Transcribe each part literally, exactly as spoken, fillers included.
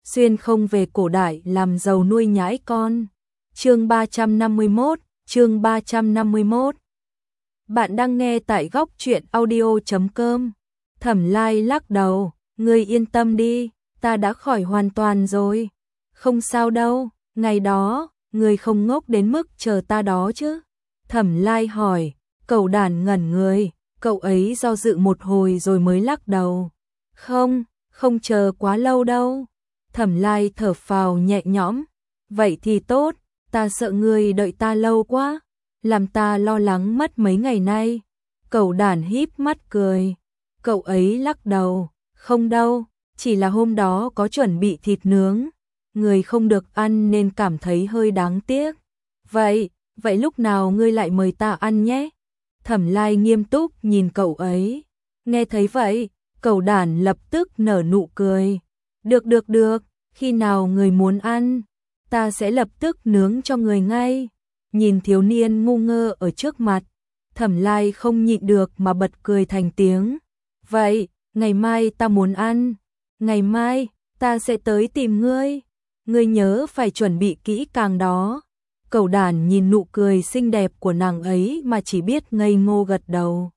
xuyên không về cổ đại làm giàu nuôi nhãi con. Chương ba trăm năm mươi mốt, chương ba trăm năm mươi mốt. Bạn đang nghe tại góc truyện audio chấm com. Thẩm Lai lắc đầu, ngươi yên tâm đi, ta đã khỏi hoàn toàn rồi. Không sao đâu, ngày đó, ngươi không ngốc đến mức chờ ta đó chứ? Thẩm Lai hỏi, Cẩu Đản ngẩn người, cậu ấy do dự một hồi rồi mới lắc đầu. Không, không chờ quá lâu đâu. Thẩm Lai thở phào nhẹ nhõm, vậy thì tốt, ta sợ ngươi đợi ta lâu quá, làm ta lo lắng mất mấy ngày nay. Cẩu Đản híp mắt cười, cậu ấy lắc đầu, không đâu, chỉ là hôm đó có chuẩn bị thịt nướng, người không được ăn nên cảm thấy hơi đáng tiếc. Vậy, vậy lúc nào ngươi lại mời ta ăn nhé? Thẩm Lai nghiêm túc nhìn cậu ấy, nghe thấy vậy, Cẩu Đản lập tức nở nụ cười. Được được được, khi nào người muốn ăn, ta sẽ lập tức nướng cho người ngay. Nhìn thiếu niên ngu ngơ ở trước mặt, Thẩm Lai không nhịn được mà bật cười thành tiếng. Vậy, ngày mai ta muốn ăn, ngày mai ta sẽ tới tìm ngươi, ngươi nhớ phải chuẩn bị kỹ càng đó. Cẩu Đản nhìn nụ cười xinh đẹp của nàng ấy mà chỉ biết ngây ngô gật đầu.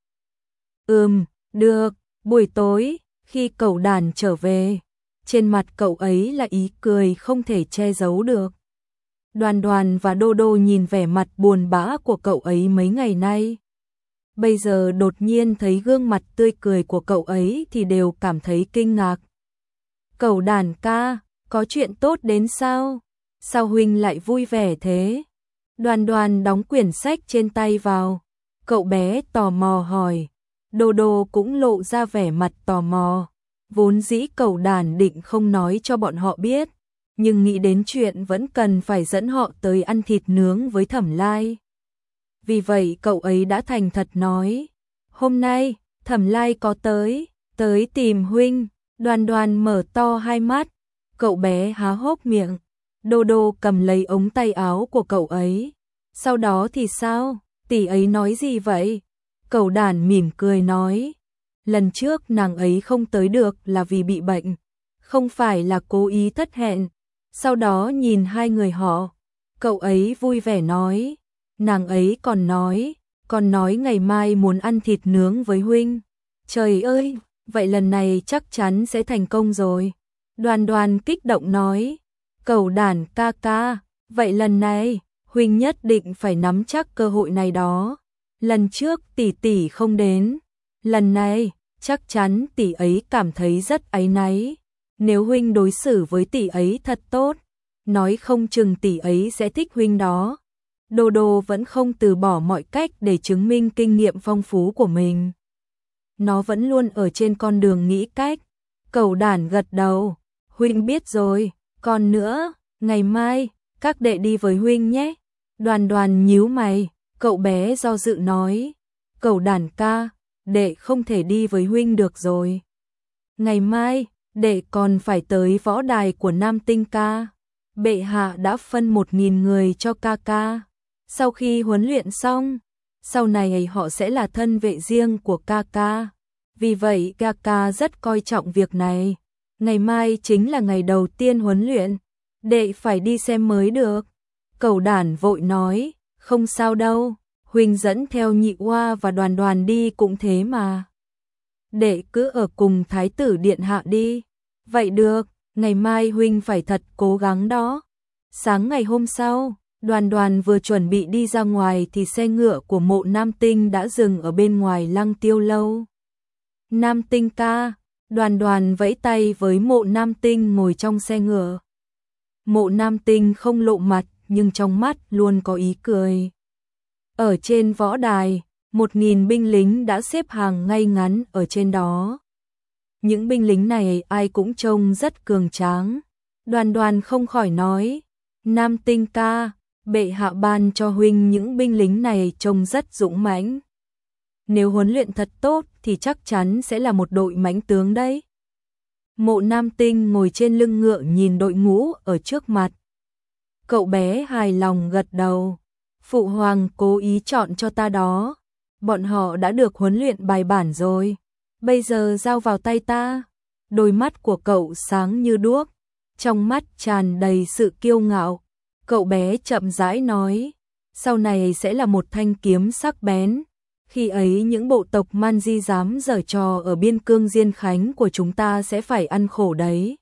Ừm, được, buổi tối, khi Cẩu Đản trở về, trên mặt cậu ấy là ý cười không thể che giấu được. Đoàn Đoàn và Đô Đô nhìn vẻ mặt buồn bã của cậu ấy mấy ngày nay. Bây giờ đột nhiên thấy gương mặt tươi cười của cậu ấy thì đều cảm thấy kinh ngạc. Cẩu Đản ca, có chuyện tốt đến sao? Sao huynh lại vui vẻ thế? Đoàn Đoàn đóng quyển sách trên tay vào. Cậu bé tò mò hỏi. Đô Đô cũng lộ ra vẻ mặt tò mò. Vốn dĩ Cẩu Đản định không nói cho bọn họ biết, nhưng nghĩ đến chuyện vẫn cần phải dẫn họ tới ăn thịt nướng với Thẩm Lai. Vì vậy cậu ấy đã thành thật nói, hôm nay Thẩm Lai có tới, tới tìm huynh. Đoàn Đoàn mở to hai mắt, cậu bé há hốc miệng. Đô Đô cầm lấy ống tay áo của cậu ấy. Sau đó thì sao? Tỷ ấy nói gì vậy? Cẩu Đản mỉm cười nói, lần trước nàng ấy không tới được là vì bị bệnh, không phải là cố ý thất hẹn. Sau đó nhìn hai người họ, cậu ấy vui vẻ nói, nàng ấy còn nói, còn nói ngày mai muốn ăn thịt nướng với huynh. Trời ơi, vậy lần này chắc chắn sẽ thành công rồi. Đoàn Đoàn kích động nói, Cẩu Đản ca ca, vậy lần này, huynh nhất định phải nắm chắc cơ hội này đó. Lần trước tỷ tỷ không đến, lần này, chắc chắn tỷ ấy cảm thấy rất áy náy. Nếu huynh đối xử với tỷ ấy thật tốt, nói không chừng tỷ ấy sẽ thích huynh đó. Đô Đô vẫn không từ bỏ mọi cách để chứng minh kinh nghiệm phong phú của mình. Nó vẫn luôn ở trên con đường nghĩ cách. Cẩu Đản gật đầu, huynh biết rồi, còn nữa, ngày mai, các đệ đi với huynh nhé. Đoàn Đoàn nhíu mày, cậu bé do dự nói, Cẩu Đản ca, đệ không thể đi với huynh được rồi. Ngày mai, đệ còn phải tới võ đài của Nam Tinh ca. Bệ hạ đã phân một nghìn người cho ca ca. Sau khi huấn luyện xong, sau này họ sẽ là thân vệ riêng của ca ca. Vì vậy ca ca rất coi trọng việc này. Ngày mai chính là ngày đầu tiên huấn luyện, đệ phải đi xem mới được. Cẩu Đản vội nói, không sao đâu, huynh dẫn theo Nhị Oa và Đoàn Đoàn đi cũng thế mà. Đệ cứ ở cùng Thái tử điện hạ đi. Vậy được, ngày mai huynh phải thật cố gắng đó. Sáng ngày hôm sau, Đoàn Đoàn vừa chuẩn bị đi ra ngoài thì xe ngựa của Mộ Nam Tinh đã dừng ở bên ngoài Lăng Tiêu lâu. Nam Tinh ca, Đoàn Đoàn vẫy tay với Mộ Nam Tinh ngồi trong xe ngựa. Mộ Nam Tinh không lộ mặt nhưng trong mắt luôn có ý cười. Ở trên võ đài, một nghìn binh lính đã xếp hàng ngay ngắn ở trên đó. Những binh lính này ai cũng trông rất cường tráng. Đoàn Đoàn không khỏi nói, Nam Tinh ca, bệ hạ ban cho huynh những binh lính này trông rất dũng mãnh. Nếu huấn luyện thật tốt thì chắc chắn sẽ là một đội mãnh tướng đấy. Mộ Nam Tinh ngồi trên lưng ngựa nhìn đội ngũ ở trước mặt. Cậu bé hài lòng gật đầu. Phụ hoàng cố ý chọn cho ta đó. Bọn họ đã được huấn luyện bài bản rồi. Bây giờ giao vào tay ta. Đôi mắt của cậu sáng như đuốc. trong mắt tràn đầy sự kiêu ngạo. Cậu bé chậm rãi nói, sau này sẽ là một thanh kiếm sắc bén. Khi ấy những bộ tộc Man Di dám giở trò ở biên cương Diên Khánh của chúng ta sẽ phải ăn khổ đấy.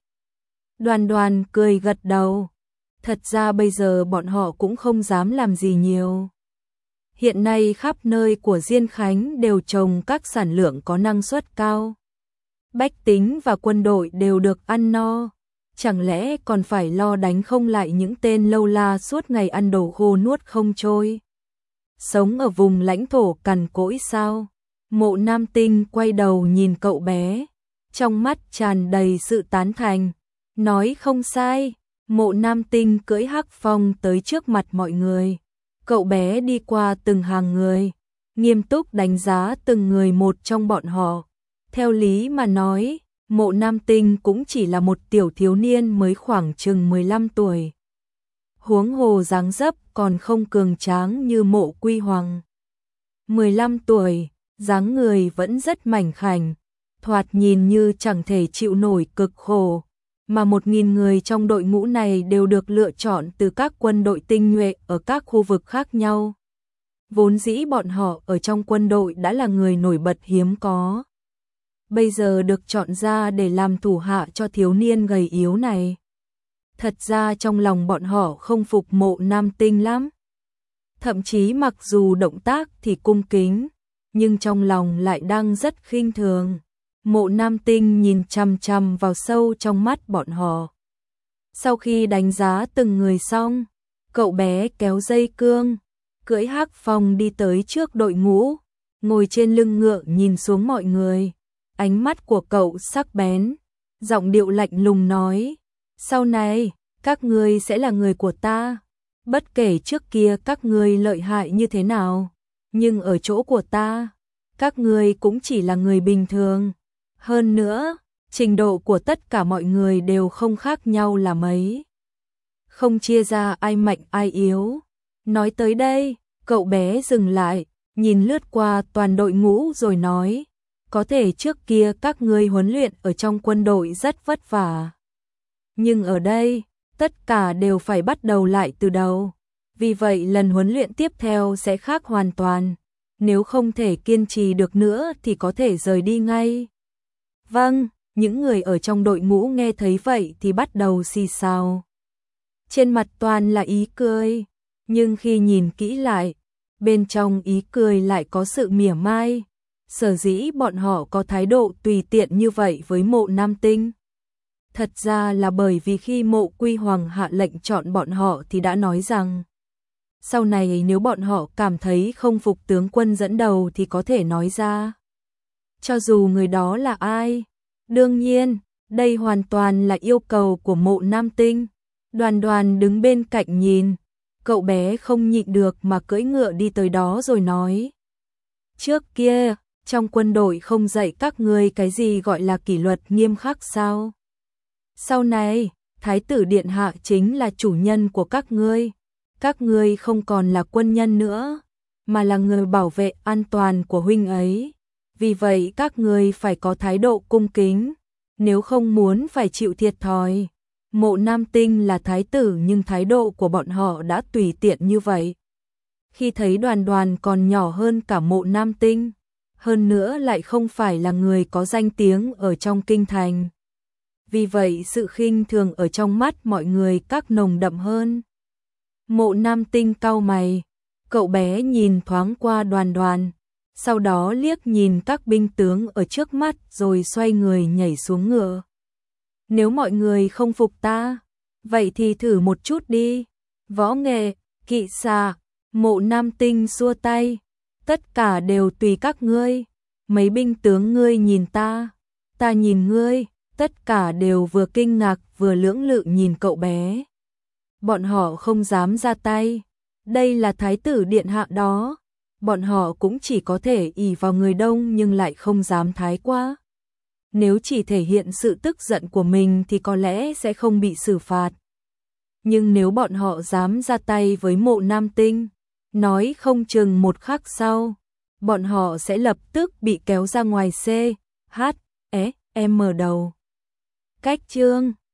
Đoàn Đoàn cười gật đầu. Thật ra bây giờ bọn họ cũng không dám làm gì nhiều. Hiện nay khắp nơi của Diên Khánh đều trồng các sản lượng có năng suất cao. Bách tính và quân đội đều được ăn no. Chẳng lẽ còn phải lo đánh không lại những tên lâu la suốt ngày ăn đồ khô nuốt không trôi? Sống ở vùng lãnh thổ cằn cỗi sao? Mộ Nam Tinh quay đầu nhìn cậu bé, trong mắt tràn đầy sự tán thành, nói không sai. Mộ Nam Tinh cưỡi hắc phong tới trước mặt mọi người. Cậu bé đi qua từng hàng người, nghiêm túc đánh giá từng người một trong bọn họ. Theo lý mà nói, Mộ Nam Tinh cũng chỉ là một tiểu thiếu niên mới khoảng chừng mười lăm tuổi. Huống hồ dáng dấp còn không cường tráng như Mộ Quy Hoàng. mười lăm tuổi, dáng người vẫn rất mảnh khảnh, thoạt nhìn như chẳng thể chịu nổi cực khổ. Mà một nghìn người trong đội ngũ này đều được lựa chọn từ các quân đội tinh nhuệ ở các khu vực khác nhau. Vốn dĩ bọn họ ở trong quân đội đã là người nổi bật hiếm có. Bây giờ được chọn ra để làm thủ hạ cho thiếu niên gầy yếu này. Thật ra trong lòng bọn họ không phục Mộ Nam Tinh lắm. Thậm chí mặc dù động tác thì cung kính, nhưng trong lòng lại đang rất khinh thường. Mộ Nam Tinh nhìn chằm chằm vào sâu trong mắt bọn họ. Sau khi đánh giá từng người xong, cậu bé kéo dây cương, cưỡi hắc phong đi tới trước đội ngũ, ngồi trên lưng ngựa nhìn xuống mọi người. Ánh mắt của cậu sắc bén, giọng điệu lạnh lùng nói, sau này, các ngươi sẽ là người của ta. Bất kể trước kia các ngươi lợi hại như thế nào, nhưng ở chỗ của ta, các ngươi cũng chỉ là người bình thường. Hơn nữa, trình độ của tất cả mọi người đều không khác nhau là mấy. Không chia ra ai mạnh ai yếu. Nói tới đây, cậu bé dừng lại, nhìn lướt qua toàn đội ngũ rồi nói, có thể trước kia các ngươi huấn luyện ở trong quân đội rất vất vả. Nhưng ở đây, tất cả đều phải bắt đầu lại từ đầu. Vì vậy lần huấn luyện tiếp theo sẽ khác hoàn toàn. Nếu không thể kiên trì được nữa thì có thể rời đi ngay. Vâng, những người ở trong đội ngũ nghe thấy vậy thì bắt đầu xì xào. Trên mặt toàn là ý cười, nhưng khi nhìn kỹ lại, bên trong ý cười lại có sự mỉa mai. Sở dĩ bọn họ có thái độ tùy tiện như vậy với Mộ Nam Tinh. Thật ra là bởi vì khi Mộ Quy Hoàng hạ lệnh chọn bọn họ thì đã nói rằng, sau này nếu bọn họ cảm thấy không phục tướng quân dẫn đầu thì có thể nói ra. Cho dù người đó là ai. Đương nhiên, đây hoàn toàn là yêu cầu của Mộ Nam Tinh. Đoàn Đoàn đứng bên cạnh nhìn, cậu bé không nhịn được mà cưỡi ngựa đi tới đó rồi nói. Trước kia, trong quân đội không dạy các ngươi cái gì gọi là kỷ luật nghiêm khắc sao? Sau này, Thái tử Điện Hạ chính là chủ nhân của các ngươi. Các ngươi không còn là quân nhân nữa, mà là người bảo vệ an toàn của huynh ấy. Vì vậy các ngươi phải có thái độ cung kính, nếu không muốn phải chịu thiệt thòi. Mộ Nam Tinh là thái tử nhưng thái độ của bọn họ đã tùy tiện như vậy. Khi thấy Đoàn Đoàn còn nhỏ hơn cả Mộ Nam Tinh, hơn nữa lại không phải là người có danh tiếng ở trong kinh thành. Vì vậy sự khinh thường ở trong mắt mọi người các nồng đậm hơn. Mộ Nam Tinh cau mày, cậu bé nhìn thoáng qua Đoàn Đoàn, sau đó liếc nhìn các binh tướng ở trước mắt rồi xoay người nhảy xuống ngựa. Nếu mọi người không phục ta, vậy thì thử một chút đi. Võ nghệ, kỵ xạ. Mộ Nam Tinh xua tay, tất cả đều tùy các ngươi. Mấy binh tướng ngươi nhìn ta, ta nhìn ngươi, tất cả đều vừa kinh ngạc vừa lưỡng lự nhìn cậu bé. Bọn họ không dám ra tay, đây là thái tử điện hạ đó. Bọn họ cũng chỉ có thể ỷ vào người đông nhưng lại không dám thái quá. Nếu chỉ thể hiện sự tức giận của mình thì có lẽ sẽ không bị xử phạt. Nhưng nếu bọn họ dám ra tay với Mộ Nam Tinh, nói không chừng một khắc sau, bọn họ sẽ lập tức bị kéo ra ngoài C, H, E, M đầu. Cách chương